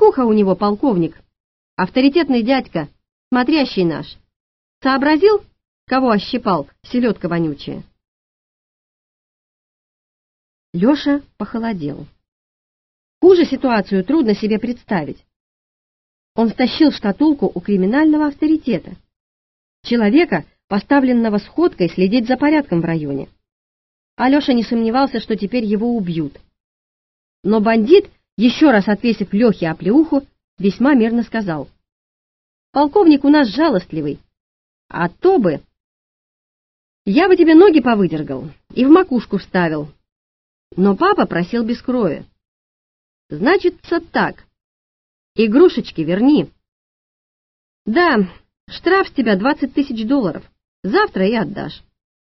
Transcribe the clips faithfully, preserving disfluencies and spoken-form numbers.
Кликуха у него, полковник, авторитетный дядька, смотрящий наш. Сообразил, кого ощипал, селедка вонючая?» Леша похолодел. Хуже ситуацию трудно себе представить. Он стащил шкатулку у криминального авторитета, человека, поставленного сходкой следить за порядком в районе. Алеша не сомневался, что теперь его убьют. Но бандит, еще раз отвесив Лехе оплеуху, весьма мирно сказал: «Полковник у нас жалостливый, а то бы... Я бы тебе ноги повыдергал и в макушку вставил, но папа просил без крови. Значится так, игрушечки верни. Да, штраф с тебя двадцать тысяч долларов, завтра и отдашь».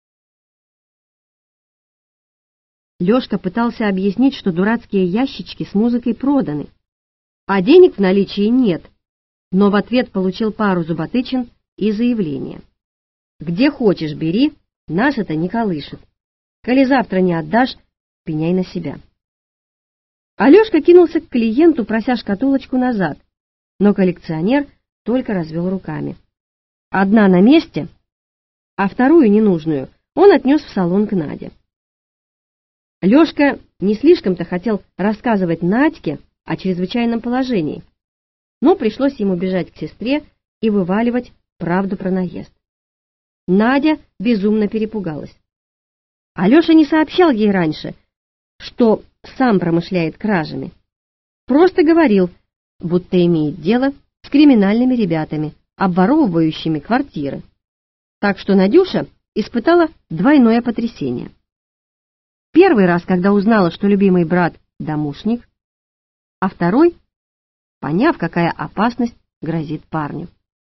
Лешка пытался объяснить, что дурацкие ящички с музыкой проданы, а денег в наличии нет, но в ответ получил пару зуботычин и заявление: «Где хочешь бери, нас это не колышет. Коли завтра не отдашь, пеняй на себя». Алешка кинулся к клиенту, прося шкатулочку назад, но коллекционер только развел руками. Одна на месте, а вторую, ненужную, он отнес в салон к Наде. Лешка не слишком-то хотел рассказывать Надьке о чрезвычайном положении, но пришлось ему бежать к сестре и вываливать правду про наезд. Надя безумно перепугалась. Алеша не сообщал ей раньше, что сам промышляет кражами. Просто говорил, будто имеет дело с криминальными ребятами, обворовывающими квартиры. Так что Надюша испытала двойное потрясение. Первый раз, когда узнала, что любимый брат — домушник, а второй, поняв, какая опасность грозит парню.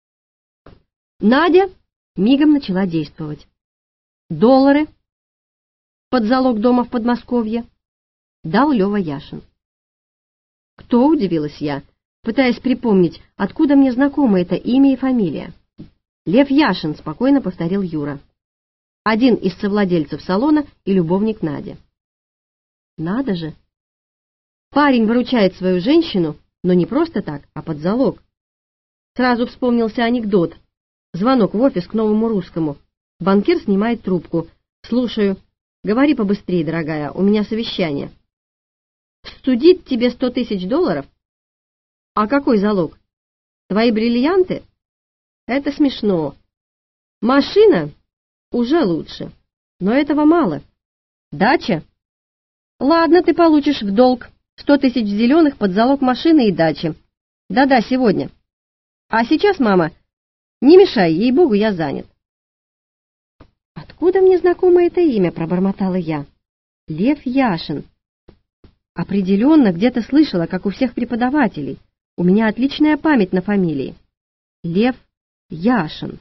Надя мигом начала действовать. Доллары под залог дома в Подмосковье дал Лева Яшин. «Кто?» — удивилась я, пытаясь припомнить, откуда мне знакомо это имя и фамилия. «Лев Яшин», — спокойно повторил Юра. Один из совладельцев салона и любовник Нади. Надо же! Парень выручает свою женщину, но не просто так, а под залог. Сразу вспомнился анекдот. Звонок в офис к Новому Русскому. Банкир снимает трубку. «Слушаю. Говори побыстрее, дорогая, у меня совещание». «Судить тебе сто тысяч долларов? А какой залог? Твои бриллианты? Это смешно. Машина? Уже лучше. Но этого мало. Дача? Ладно, ты получишь в долг сто тысяч зеленых под залог машины и дачи. Да-да, сегодня. А сейчас, мама, не мешай, ей-богу, я занят». «Откуда мне знакомо это имя?» — пробормотала я. «Лев Яшин. Определенно где-то слышала, как у всех преподавателей. У меня отличная память на фамилии. Лев Яшин».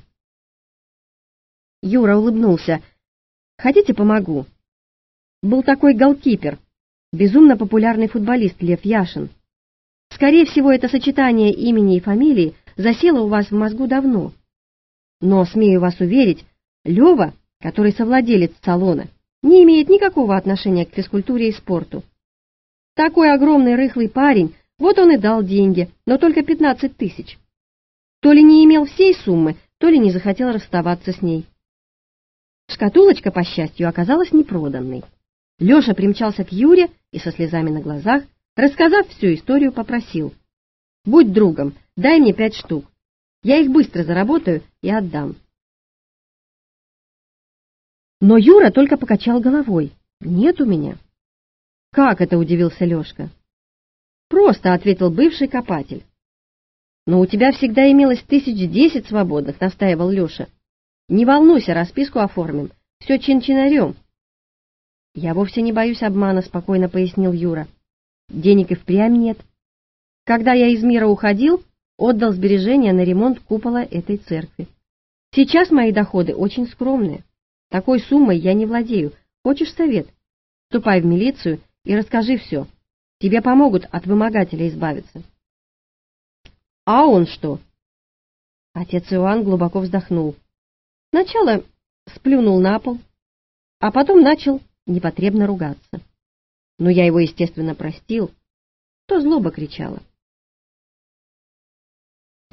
Юра улыбнулся. «Хотите, помогу?» Был такой голкипер, безумно популярный футболист Лев Яшин. Скорее всего, это сочетание имени и фамилии засело у вас в мозгу давно. Но, смею вас уверить, Лева, который совладелец салона, не имеет никакого отношения к физкультуре и спорту. Такой огромный рыхлый парень, вот он и дал деньги, но только пятнадцать тысяч. То ли не имел всей суммы, то ли не захотел расставаться с ней. Шкатулочка, по счастью, оказалась непроданной. Леша примчался к Юре и со слезами на глазах, рассказав всю историю, попросил: «Будь другом, дай мне пять штук. Я их быстро заработаю и отдам». Но Юра только покачал головой. «Нет у меня». «Как это?» — удивился Лешка. «Просто», — ответил бывший копатель. «Но у тебя всегда имелось тысяч десять свободных», — настаивал Леша. «Не волнуйся, расписку оформим. Все чин-чинарем». «Я вовсе не боюсь обмана», — спокойно пояснил Юра. «Денег и впрямь нет. Когда я из мира уходил, отдал сбережения на ремонт купола этой церкви. Сейчас мои доходы очень скромные. Такой суммой я не владею. Хочешь совет? Вступай в милицию и расскажи все. Тебе помогут от вымогателя избавиться». «А он что?» Отец Иоанн глубоко вздохнул. Сначала сплюнул на пол, а потом начал непотребно ругаться. Но я его, естественно, простил. То злоба кричала.